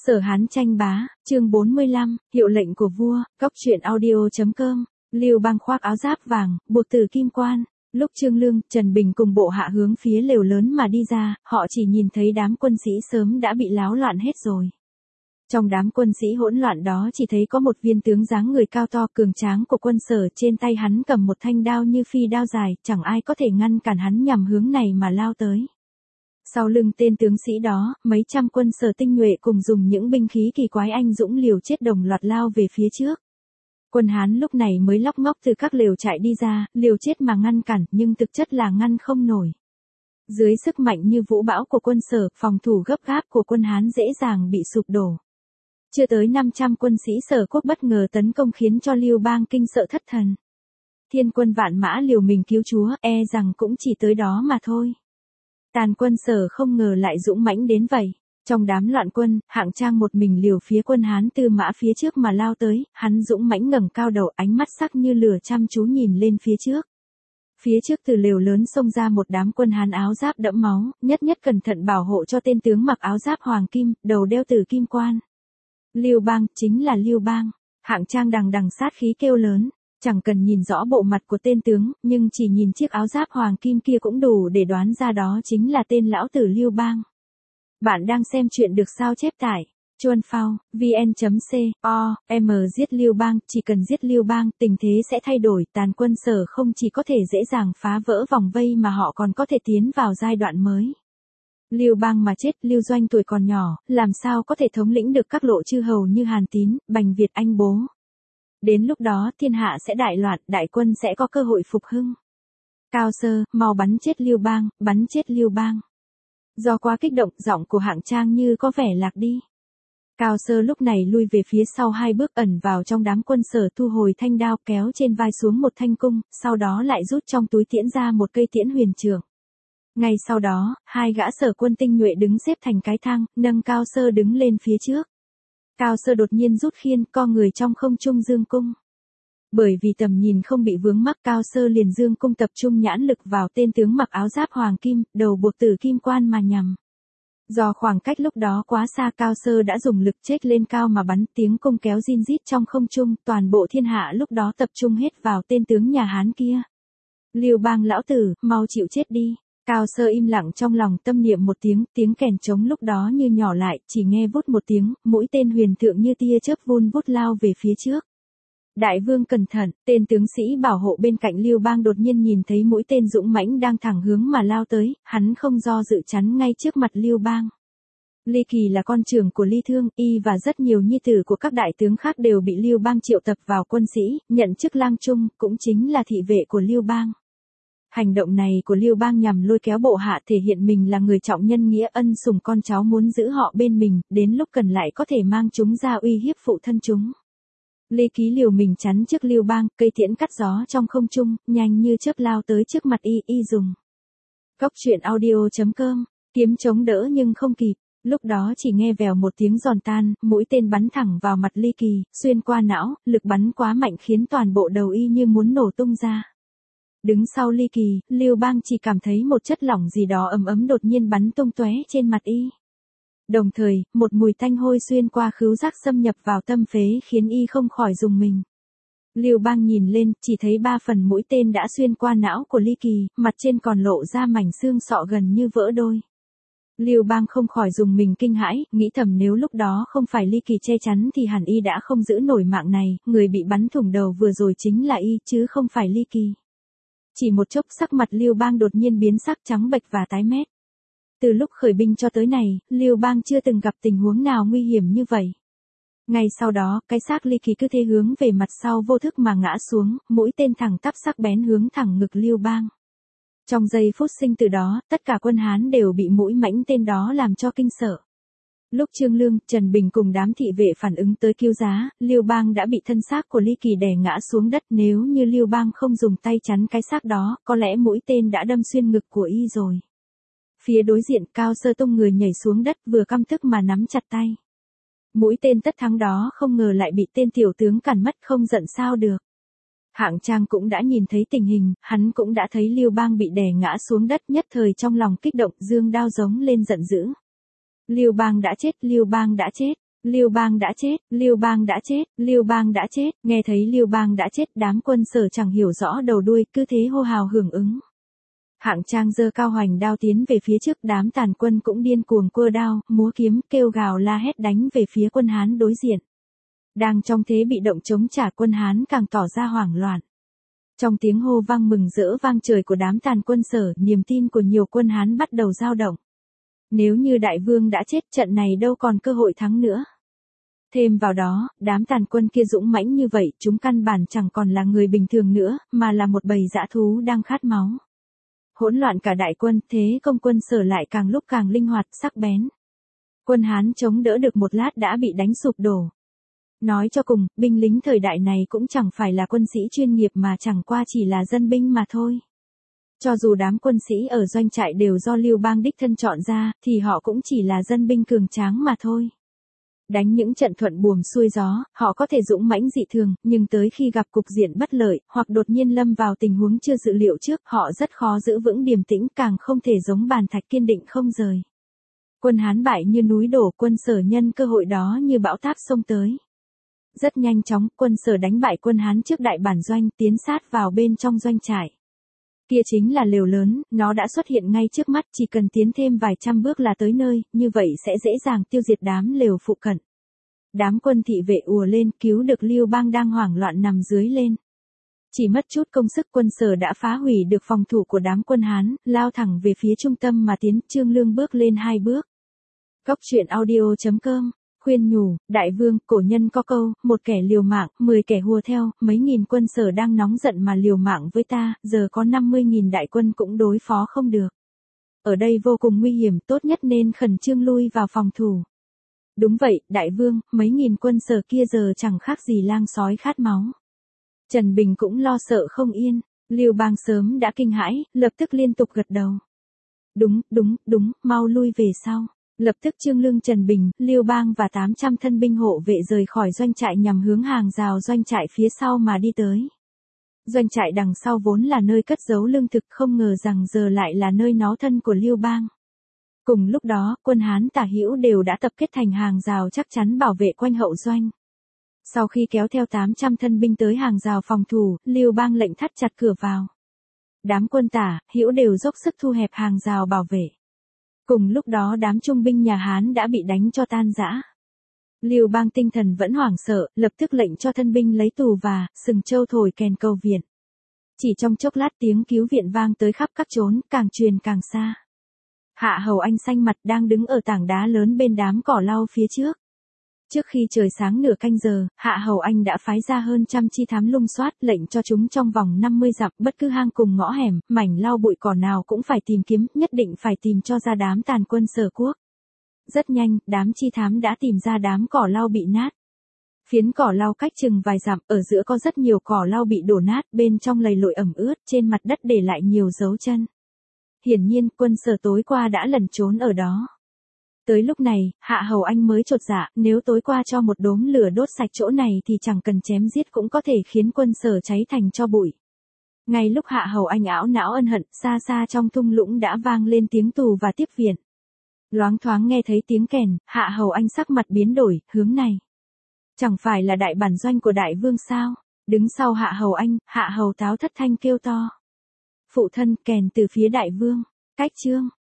Sở Hán tranh bá, chương 45, hiệu lệnh của vua, Cóc truyện audio.com, Lưu Bang khoác áo giáp vàng, buộc từ kim quan. Lúc Trương Lương, Trần Bình cùng bộ hạ hướng phía lều lớn mà đi ra, họ chỉ nhìn thấy đám quân sĩ sớm đã bị láo loạn hết rồi. Trong đám quân sĩ hỗn loạn đó chỉ thấy có một viên tướng dáng người cao to cường tráng của quân Sở, trên tay hắn cầm một thanh đao như phi đao dài, chẳng ai có thể ngăn cản hắn nhằm hướng này mà lao tới. Sau lưng tên tướng sĩ đó, mấy trăm quân Sở tinh nhuệ cùng dùng những binh khí kỳ quái anh dũng liều chết đồng loạt lao về phía trước. Quân Hán lúc này mới lóc ngóc từ các lều trại đi ra, liều chết mà ngăn cản, nhưng thực chất là ngăn không nổi. Dưới sức mạnh như vũ bão của quân Sở, phòng thủ gấp gáp của quân Hán dễ dàng bị sụp đổ. Chưa tới 500 quân sĩ Sở quốc bất ngờ tấn công khiến cho Lưu Bang kinh sợ thất thần. Thiên quân vạn mã liều mình cứu chúa, e rằng cũng chỉ tới đó mà thôi. Tàn quân Sở không ngờ lại dũng mãnh đến vậy. Trong đám loạn quân, Hạng Trang một mình liều phía quân Hán Tư Mã phía trước mà lao tới, hắn dũng mãnh ngẩng cao đầu, ánh mắt sắc như lửa chăm chú nhìn lên phía trước. Phía trước từ lều lớn xông ra một đám quân Hán áo giáp đẫm máu, nhất cẩn thận bảo hộ cho tên tướng mặc áo giáp hoàng kim, đầu đeo tử kim quan. Lưu Bang, chính là Lưu Bang. Hạng Trang đằng sát khí kêu lớn. Chẳng cần nhìn rõ bộ mặt của tên tướng, nhưng chỉ nhìn chiếc áo giáp hoàng kim kia cũng đủ để đoán ra đó chính là tên lão tử Lưu Bang. Bạn đang xem chuyện được sao chép tại Chuan Phao, vn.com, giết Lưu Bang, chỉ cần giết Lưu Bang, tình thế sẽ thay đổi, tàn quân Sở không chỉ có thể dễ dàng phá vỡ vòng vây mà họ còn có thể tiến vào giai đoạn mới. Lưu Bang mà chết, Lưu Doanh tuổi còn nhỏ, làm sao có thể thống lĩnh được các lộ chư hầu như Hàn Tín, Bành Việt anh bố. Đến lúc đó thiên hạ sẽ đại loạn, đại quân sẽ có cơ hội phục hưng. Cao Sơ, mau bắn chết Lưu Bang, bắn chết Lưu Bang. Do quá kích động, giọng của Hạng Trang như có vẻ lạc đi. Cao Sơ lúc này lui về phía sau 2 bước ẩn vào trong đám quân Sở, thu hồi thanh đao, kéo trên vai xuống một thanh cung, sau đó lại rút trong túi tiễn ra một cây tiễn huyền trường. Ngay sau đó, 2 gã Sở quân tinh nhuệ đứng xếp thành cái thang, nâng Cao Sơ đứng lên phía trước. Cao Sơ đột nhiên rút khiên, co người trong không trung dương cung. Bởi vì tầm nhìn không bị vướng mắc, Cao Sơ liền dương cung tập trung nhãn lực vào tên tướng mặc áo giáp hoàng kim, đầu buộc tử kim quan mà nhằm. Do khoảng cách lúc đó quá xa, Cao Sơ đã dùng lực chếch lên cao mà bắn, tiếng cung kéo rin rít trong không trung, toàn bộ thiên hạ lúc đó tập trung hết vào tên tướng nhà Hán kia. Lưu Bang lão tử, mau chịu chết đi. Cao Sơ im lặng trong lòng tâm niệm một tiếng kèn trống lúc đó như nhỏ lại, chỉ nghe vút một tiếng, mũi tên huyền thượng như tia chớp vun vút lao về phía trước. Đại vương cẩn thận, tên tướng sĩ bảo hộ bên cạnh Lưu Bang đột nhiên nhìn thấy mũi tên dũng mãnh đang thẳng hướng mà lao tới, hắn không do dự chắn ngay trước mặt Lưu Bang. Ly Kỳ là con trưởng của Ly Thương, y và rất nhiều nhi tử của các đại tướng khác đều bị Lưu Bang triệu tập vào quân sĩ, nhận chức lang trung, cũng chính là thị vệ của Lưu Bang. Hành động này của Lưu Bang nhằm lôi kéo bộ hạ, thể hiện mình là người trọng nhân nghĩa ân sủng con cháu, muốn giữ họ bên mình, đến lúc cần lại có thể mang chúng ra uy hiếp phụ thân chúng. Lê Ký liều mình chắn trước Lưu Bang, cây tiễn cắt gió trong không trung, nhanh như chớp lao tới trước mặt y dùng. Cóc truyện audio.com, kiếm chống đỡ nhưng không kịp, lúc đó chỉ nghe vèo một tiếng giòn tan, mũi tên bắn thẳng vào mặt Ly Kỳ, xuyên qua não, lực bắn quá mạnh khiến toàn bộ đầu y như muốn nổ tung ra. Đứng sau Ly Kỳ, Lưu Bang chỉ cảm thấy một chất lỏng gì đó ấm ấm đột nhiên bắn tung tóe trên mặt y. Đồng thời, một mùi tanh hôi xuyên qua khứu giác xâm nhập vào tâm phế khiến y không khỏi rùng mình. Lưu Bang nhìn lên, chỉ thấy 3 phần mũi tên đã xuyên qua não của Ly Kỳ, mặt trên còn lộ ra mảnh xương sọ gần như vỡ đôi. Lưu Bang không khỏi rùng mình kinh hãi, nghĩ thầm nếu lúc đó không phải Ly Kỳ che chắn thì hẳn y đã không giữ nổi mạng này, người bị bắn thủng đầu vừa rồi chính là y chứ không phải Ly Kỳ. Chỉ một chốc sắc mặt Lưu Bang đột nhiên biến sắc trắng bệch và tái mét. Từ lúc khởi binh cho tới này, Lưu Bang chưa từng gặp tình huống nào nguy hiểm như vậy. Ngay sau đó, cái xác Ly Kỳ cứ thế hướng về mặt sau vô thức mà ngã xuống, mũi tên thẳng tắp sắc bén hướng thẳng ngực Lưu Bang. Trong giây phút sinh từ đó, tất cả quân Hán đều bị mũi mãnh tên đó làm cho kinh sợ. Lúc Trương Lương, Trần Bình cùng đám thị vệ phản ứng tới cứu giá, Lưu Bang đã bị thân xác của Ly Kỳ đè ngã xuống đất, nếu như Lưu Bang không dùng tay chắn cái xác đó, có lẽ mũi tên đã đâm xuyên ngực của y rồi. Phía đối diện, Cao Sơ tung người nhảy xuống đất, vừa căm tức mà nắm chặt tay. Mũi tên tất thắng đó không ngờ lại bị tên tiểu tướng cản mất, không giận sao được. Hạng Trang cũng đã nhìn thấy tình hình, hắn cũng đã thấy Lưu Bang bị đè ngã xuống đất, nhất thời trong lòng kích động, giương đao giống lên giận dữ. Lưu Bang đã chết, Lưu Bang đã chết. Lưu Bang đã chết, Lưu Bang đã chết, Lưu Bang đã chết, nghe thấy Lưu Bang đã chết, đám quân Sở chẳng hiểu rõ đầu đuôi, cứ thế hô hào hưởng ứng. Hạng Trang giơ cao hoành đao tiến về phía trước, đám tàn quân cũng điên cuồng cua đao, múa kiếm, kêu gào la hét đánh về phía quân Hán đối diện. Đang trong thế bị động chống trả, quân Hán càng tỏ ra hoảng loạn. Trong tiếng hô vang mừng rỡ vang trời của đám tàn quân Sở, niềm tin của nhiều quân Hán bắt đầu dao động. Nếu như đại vương đã chết, trận này đâu còn cơ hội thắng nữa. Thêm vào đó, đám tàn quân kia dũng mãnh như vậy, chúng căn bản chẳng còn là người bình thường nữa, mà là một bầy dã thú đang khát máu. Hỗn loạn cả đại quân, thế công quân Sở lại càng lúc càng linh hoạt, sắc bén. Quân Hán chống đỡ được một lát đã bị đánh sụp đổ. Nói cho cùng, binh lính thời đại này cũng chẳng phải là quân sĩ chuyên nghiệp mà chẳng qua chỉ là dân binh mà thôi. Cho dù đám quân sĩ ở doanh trại đều do Lưu Bang đích thân chọn ra, thì họ cũng chỉ là dân binh cường tráng mà thôi. Đánh những trận thuận buồm xuôi gió, họ có thể dũng mãnh dị thường, nhưng tới khi gặp cục diện bất lợi, hoặc đột nhiên lâm vào tình huống chưa dự liệu trước, họ rất khó giữ vững điềm tĩnh, càng không thể giống bàn thạch kiên định không rời. Quân Hán bại như núi đổ, quân Sở nhân cơ hội đó như bão táp xông tới. Rất nhanh chóng, quân Sở đánh bại quân Hán trước đại bản doanh, tiến sát vào bên trong doanh trại. Kia chính là lều lớn, nó đã xuất hiện ngay trước mắt, chỉ cần tiến thêm vài trăm bước là tới nơi, như vậy sẽ dễ dàng tiêu diệt đám lều phụ cận. Đám quân thị vệ ùa lên, cứu được Lưu Bang đang hoảng loạn nằm dưới lên. Chỉ mất chút công sức, quân Sở đã phá hủy được phòng thủ của đám quân Hán, lao thẳng về phía trung tâm mà tiến. Trương Lương bước lên 2 bước. Góc truyện audio.com khuyên nhủ, đại vương, cổ nhân có câu, một kẻ liều mạng, 10 kẻ hùa theo, mấy nghìn quân Sở đang nóng giận mà liều mạng với ta, giờ có 50.000 đại quân cũng đối phó không được. Ở đây vô cùng nguy hiểm, tốt nhất nên khẩn trương lui vào phòng thủ. Đúng vậy, đại vương, mấy nghìn quân Sở kia giờ chẳng khác gì lang sói khát máu. Trần Bình cũng lo sợ không yên, Lưu Bang sớm đã kinh hãi, lập tức liên tục gật đầu. Đúng, mau lui về sau. Lập tức Trương Lương, Trần Bình, Lưu Bang và 800 thân binh hộ vệ rời khỏi doanh trại nhằm hướng hàng rào doanh trại phía sau mà đi tới. Doanh trại đằng sau vốn là nơi cất giấu lương thực, không ngờ rằng giờ lại là nơi nó thân của Lưu Bang. Cùng lúc đó, quân Hán tả hữu đều đã tập kết thành hàng rào chắc chắn bảo vệ quanh hậu doanh. Sau khi kéo theo 800 thân binh tới hàng rào phòng thủ, Lưu Bang lệnh thắt chặt cửa vào. Đám quân tả, hữu đều dốc sức thu hẹp hàng rào bảo vệ. Cùng lúc đó đám trung binh nhà Hán đã bị đánh cho tan rã. Lưu Bang tinh thần vẫn hoảng sợ, lập tức lệnh cho thân binh lấy tù và sừng trâu thổi kèn cầu viện. Chỉ trong chốc lát tiếng cứu viện vang tới khắp các chốn, càng truyền càng xa. Hạ Hầu Anh xanh mặt đang đứng ở tảng đá lớn bên đám cỏ lau phía trước. Trước khi trời sáng nửa canh giờ, Hạ Hầu Anh đã phái ra hơn trăm chi thám lùng soát, lệnh cho chúng trong vòng 50 dặm, bất cứ hang cùng ngõ hẻm, mảnh lau bụi cỏ nào cũng phải tìm kiếm, nhất định phải tìm cho ra đám tàn quân Sở quốc. Rất nhanh, đám chi thám đã tìm ra đám cỏ lau bị nát. Phiến cỏ lau cách chừng vài dặm, ở giữa có rất nhiều cỏ lau bị đổ nát, bên trong lầy lội ẩm ướt, trên mặt đất để lại nhiều dấu chân. Hiển nhiên, quân Sở tối qua đã lẩn trốn ở đó. Tới lúc này, Hạ Hầu Anh mới chột dạ, nếu tối qua cho một đốm lửa đốt sạch chỗ này thì chẳng cần chém giết cũng có thể khiến quân Sở cháy thành tro bụi. Ngay lúc Hạ Hầu Anh ảo não ân hận, xa xa trong thung lũng đã vang lên tiếng tù và tiếp viện. Loáng thoáng nghe thấy tiếng kèn, Hạ Hầu Anh sắc mặt biến đổi, hướng này. Chẳng phải là đại bản doanh của đại vương sao? Đứng sau Hạ Hầu Anh, Hạ Hầu Táo thất thanh kêu to. Phụ thân, kèn từ phía đại vương. Cách chương